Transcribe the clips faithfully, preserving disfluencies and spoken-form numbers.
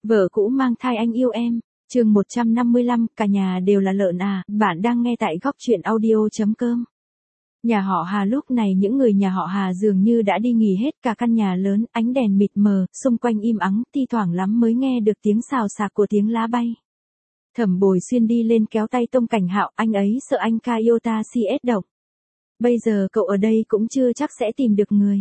Vợ cũ mang thai anh yêu em. Chương một trăm năm mươi lăm, cả nhà đều là lợn à, bạn đang nghe tại góc truyện audio.com. Nhà họ Hà lúc này những người nhà họ Hà dường như đã đi nghỉ hết, cả căn nhà lớn, ánh đèn mịt mờ, xung quanh im ắng, thi thoảng lắm mới nghe được tiếng xào xạc của tiếng lá bay. Thẩm Bồi Xuyên đi lên kéo tay Tông Cảnh Hạo, anh ấy sợ anh ca yêu ta si ết động. Bây giờ cậu ở đây cũng chưa chắc sẽ tìm được người.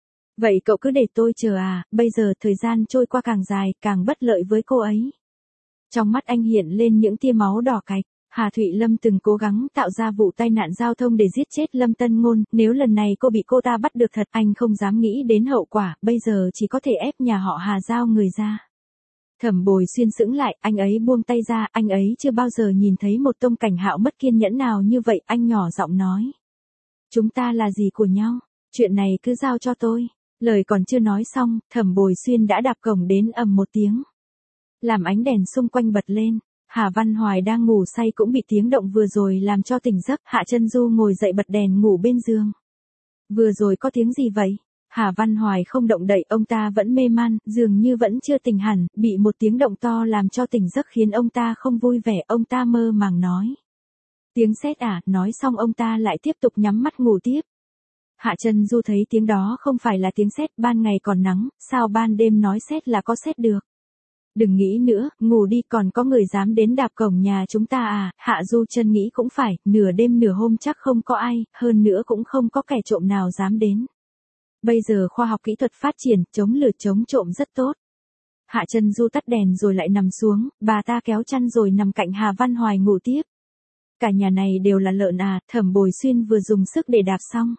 Vậy cậu cứ để tôi chờ à, bây giờ thời gian trôi qua càng dài, càng bất lợi với cô ấy. Trong mắt anh hiện lên những tia máu đỏ cạch. Hà Thụy Lâm từng cố gắng tạo ra vụ tai nạn giao thông để giết chết Lâm Tân Ngôn, nếu lần này cô bị cô ta bắt được thật, anh không dám nghĩ đến hậu quả, bây giờ chỉ có thể ép nhà họ Hà giao người ra. Thẩm Bồi Xuyên sững lại, anh ấy buông tay ra, anh ấy chưa bao giờ nhìn thấy một Tông Cảnh Hạo mất kiên nhẫn nào như vậy, anh nhỏ giọng nói. Chúng ta là gì của nhau, chuyện này cứ giao cho tôi. Lời còn chưa nói xong, Thẩm Bồi Xuyên đã đạp cổng đến ầm một tiếng. Làm ánh đèn xung quanh bật lên, Hà Văn Hoài đang ngủ say cũng bị tiếng động vừa rồi làm cho tỉnh giấc. Hạ Chân Du ngồi dậy bật đèn ngủ bên giường. Vừa rồi có tiếng gì vậy? Hà Văn Hoài không động đậy, ông ta vẫn mê man, dường như vẫn chưa tỉnh hẳn, bị một tiếng động to làm cho tỉnh giấc khiến ông ta không vui vẻ, ông ta mơ màng nói. Tiếng sét à, nói xong ông ta lại tiếp tục nhắm mắt ngủ tiếp. Hạ Chân Du thấy tiếng đó không phải là tiếng sét, ban ngày còn nắng, sao ban đêm nói sét là có sét được. Đừng nghĩ nữa, ngủ đi, còn có người dám đến đạp cổng nhà chúng ta à? Hạ Du Chân nghĩ cũng phải, nửa đêm nửa hôm chắc không có ai, hơn nữa cũng không có kẻ trộm nào dám đến. Bây giờ khoa học kỹ thuật phát triển, chống lửa chống trộm rất tốt. Hạ Chân Du tắt đèn rồi lại nằm xuống, bà ta kéo chăn rồi nằm cạnh Hà Văn Hoài ngủ tiếp. Cả nhà này đều là lợn à, Thẩm Bồi Xuyên vừa dùng sức để đạp xong.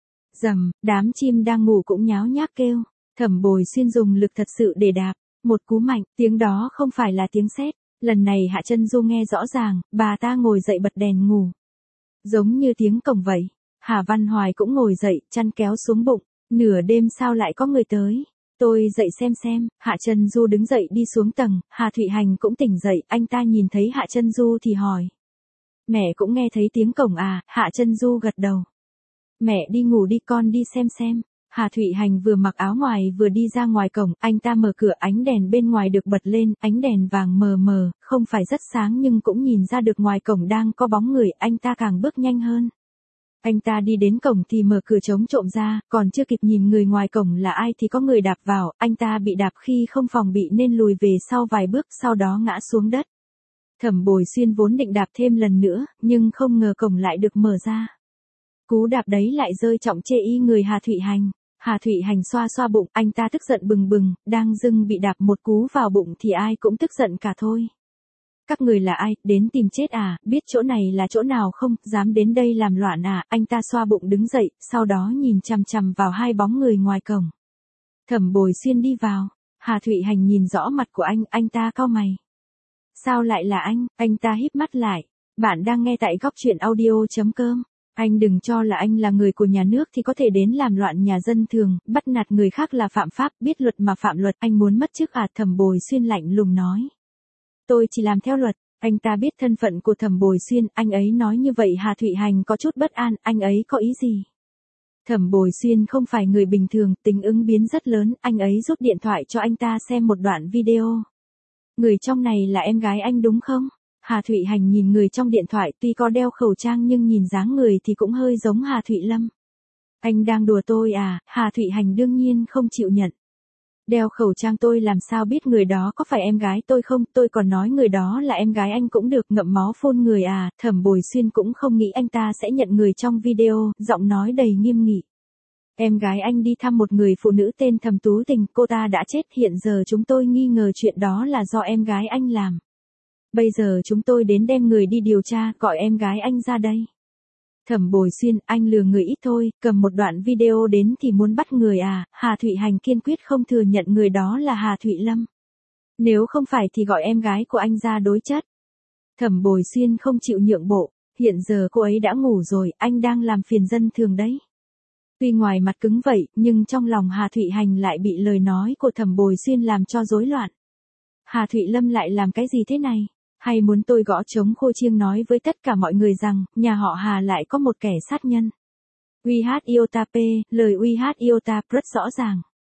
Rầm, đám chim đang ngủ cũng nháo nhác kêu. Thẩm Bồi Xuyên dùng lực thật sự để đạp. Một cú mạnh, tiếng đó không phải là tiếng sét. Lần này Hạ Chân Du nghe rõ ràng, bà ta ngồi dậy bật đèn ngủ. Giống như tiếng cổng vậy. Hà Văn Hoài cũng ngồi dậy, chăn kéo xuống bụng. Nửa đêm sao lại có người tới? Tôi dậy xem xem. Hạ Chân Du đứng dậy đi xuống tầng. Hà Thụy Hành cũng tỉnh dậy, anh ta nhìn thấy Hạ Chân Du thì hỏi. Mẹ cũng nghe thấy tiếng cổng à? Hạ Chân Du gật đầu. Mẹ đi ngủ đi, con đi xem xem. Hà Thụy Hành vừa mặc áo ngoài vừa đi ra ngoài cổng, anh ta mở cửa, ánh đèn bên ngoài được bật lên, ánh đèn vàng mờ mờ, không phải rất sáng nhưng cũng nhìn ra được ngoài cổng đang có bóng người, anh ta càng bước nhanh hơn. Anh ta đi đến cổng thì mở cửa chống trộm ra, còn chưa kịp nhìn người ngoài cổng là ai thì có người đạp vào, anh ta bị đạp khi không phòng bị nên lùi về sau vài bước, sau đó ngã xuống đất. Thẩm Bồi Xuyên vốn định đạp thêm lần nữa, nhưng không ngờ cổng lại được mở ra. Cú đạp đấy lại rơi trọng chê y người Hà Thụy Hành. Hà Thụy Hành xoa xoa bụng, anh ta tức giận bừng bừng, đang dưng bị đạp một cú vào bụng thì ai cũng tức giận cả thôi. Các người là ai, đến tìm chết à, biết chỗ này là chỗ nào không, dám đến đây làm loạn à? Anh ta xoa bụng đứng dậy, sau đó nhìn chằm chằm vào hai bóng người ngoài cổng. Thẩm Bồi Xuyên đi vào, Hà Thụy Hành nhìn rõ mặt của anh, anh ta cau mày. Sao lại là anh? Anh ta híp mắt lại. Bạn đang nghe tại góc truyện audio.com. Anh đừng cho là anh là người của nhà nước thì có thể đến làm loạn nhà dân thường, bắt nạt người khác là phạm pháp, biết luật mà phạm luật, anh muốn mất chức à? Thẩm Bồi Xuyên lạnh lùng nói. Tôi chỉ làm theo luật. Anh ta biết thân phận của Thẩm Bồi Xuyên, anh ấy nói như vậy Hà Thụy Hành có chút bất an, anh ấy có ý gì? Thẩm Bồi Xuyên không phải người bình thường, tính ứng biến rất lớn, anh ấy rút điện thoại cho anh ta xem một đoạn video. Người trong này là em gái anh đúng không? Hà Thụy Hành nhìn người trong điện thoại, tuy có đeo khẩu trang nhưng nhìn dáng người thì cũng hơi giống Hà Thụy Lâm. Anh đang đùa tôi à? Hà Thụy Hành đương nhiên không chịu nhận. Đeo khẩu trang tôi làm sao biết người đó có phải em gái tôi không, tôi còn nói người đó là em gái anh cũng được, ngậm máu phun người à? Thẩm Bồi Xuyên cũng không nghĩ anh ta sẽ nhận người trong video, giọng nói đầy nghiêm nghị. Em gái anh đi thăm một người phụ nữ tên Thẩm Tú Tình, cô ta đã chết, hiện giờ chúng tôi nghi ngờ chuyện đó là do em gái anh làm. Bây giờ chúng tôi đến đem người đi điều tra, gọi em gái anh ra đây. Thẩm Bồi Xuyên, anh lừa người ít thôi, cầm một đoạn video đến thì muốn bắt người à? Hà Thụy Hành kiên quyết không thừa nhận người đó là Hà Thụy Lâm. Nếu không phải thì gọi em gái của anh ra đối chất. Thẩm Bồi Xuyên không chịu nhượng bộ, hiện giờ cô ấy đã ngủ rồi, anh đang làm phiền dân thường đấy. Tuy ngoài mặt cứng vậy, nhưng trong lòng Hà Thụy Hành lại bị lời nói của Thẩm Bồi Xuyên làm cho rối loạn. Hà Thụy Lâm lại làm cái gì thế này? Hay muốn tôi gõ trống khô chiêng nói với tất cả mọi người rằng, nhà họ Hà lại có một kẻ sát nhân. uy hát Iota P, lời uy hát Iota rất rõ ràng.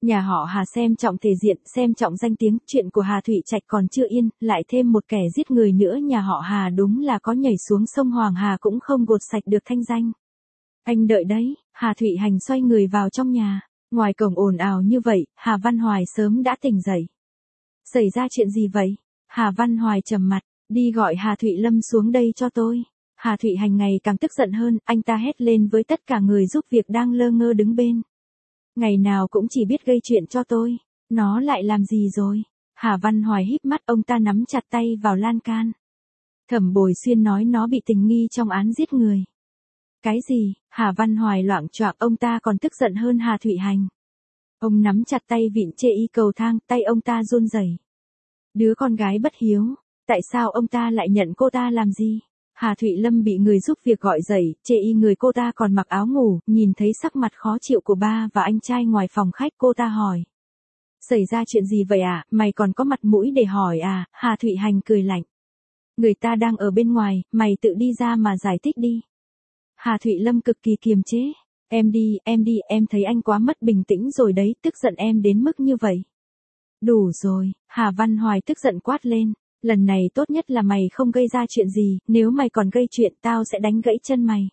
Nhà họ Hà xem trọng thể diện, xem trọng danh tiếng, chuyện của Hà Thụy Trạch còn chưa yên, lại thêm một kẻ giết người nữa, nhà họ Hà đúng là có nhảy xuống sông Hoàng Hà cũng không gột sạch được thanh danh. Anh đợi đấy, Hà Thụy Hành xoay người vào trong nhà, ngoài cổng ồn ào như vậy, Hà Văn Hoài sớm đã tỉnh dậy. Xảy ra chuyện gì vậy? Hà Văn Hoài trầm mặt, đi gọi Hà Thụy Lâm xuống đây cho tôi. Hà Thụy Hành ngày càng tức giận hơn, anh ta hét lên với tất cả người giúp việc đang lơ ngơ đứng bên. Ngày nào cũng chỉ biết gây chuyện cho tôi, nó lại làm gì rồi? Hà Văn Hoài híp mắt, ông ta nắm chặt tay vào lan can. Thẩm Bồi Xuyên nói nó bị tình nghi trong án giết người. Cái gì? Hà Văn Hoài loạng choạng, ông ta còn tức giận hơn Hà Thụy Hành. Ông nắm chặt tay vịn chê y cầu thang, tay ông ta run rẩy. Đứa con gái bất hiếu, tại sao ông ta lại nhận cô ta làm gì? Hà Thụy Lâm bị người giúp việc gọi dậy, chê y người cô ta còn mặc áo ngủ, nhìn thấy sắc mặt khó chịu của ba và anh trai ngoài phòng khách, cô ta hỏi. Xảy ra chuyện gì vậy à, mày còn có mặt mũi để hỏi à? Hà Thụy Hành cười lạnh. Người ta đang ở bên ngoài, mày tự đi ra mà giải thích đi. Hà Thụy Lâm cực kỳ kiềm chế. Em đi, em đi, em thấy anh quá mất bình tĩnh rồi đấy, tức giận em đến mức như vậy. Đủ rồi, Hà Văn Hoài tức giận quát lên. Lần này tốt nhất là mày không gây ra chuyện gì, nếu mày còn gây chuyện tao sẽ đánh gãy chân mày.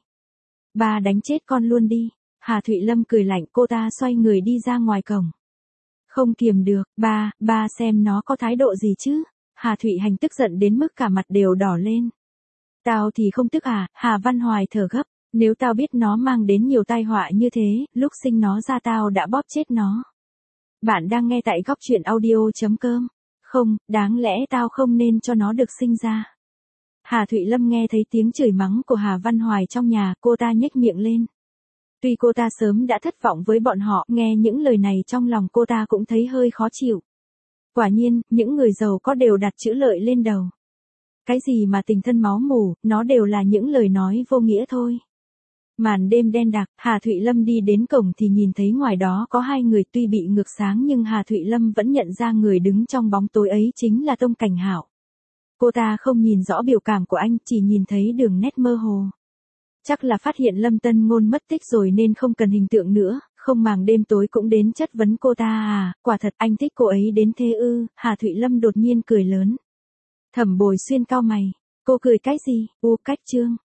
Ba đánh chết con luôn đi. Hà Thụy Lâm cười lạnh, cô ta xoay người đi ra ngoài cổng. Không kiềm được, ba, ba xem nó có thái độ gì chứ. Hà Thụy Hành tức giận đến mức cả mặt đều đỏ lên. Tao thì không tức à? Hà Văn Hoài thở gấp. Nếu tao biết nó mang đến nhiều tai họa như thế, lúc sinh nó ra tao đã bóp chết nó. Bạn đang nghe tại góc truyện audio.com. Không, đáng lẽ tao không nên cho nó được sinh ra. Hà Thụy Lâm nghe thấy tiếng chửi mắng của Hà Văn Hoài trong nhà, cô ta nhếch miệng lên. Tuy cô ta sớm đã thất vọng với bọn họ, nghe những lời này trong lòng cô ta cũng thấy hơi khó chịu. Quả nhiên, những người giàu có đều đặt chữ lợi lên đầu. Cái gì mà tình thân máu mủ, nó đều là những lời nói vô nghĩa thôi. Màn đêm đen đặc, Hà Thụy Lâm đi đến cổng thì nhìn thấy ngoài đó có hai người, tuy bị ngược sáng nhưng Hà Thụy Lâm vẫn nhận ra người đứng trong bóng tối ấy chính là Tông Cảnh Hạo. Cô ta không nhìn rõ biểu cảm của anh, chỉ nhìn thấy đường nét mơ hồ. Chắc là phát hiện Lâm Tân Ngôn mất tích rồi nên không cần hình tượng nữa, không màng đêm tối cũng đến chất vấn cô ta à, quả thật anh thích cô ấy đến thế ư? Hà Thụy Lâm đột nhiên cười lớn. Thẩm Bồi Xuyên cau mày, cô cười cái gì? U cách chương.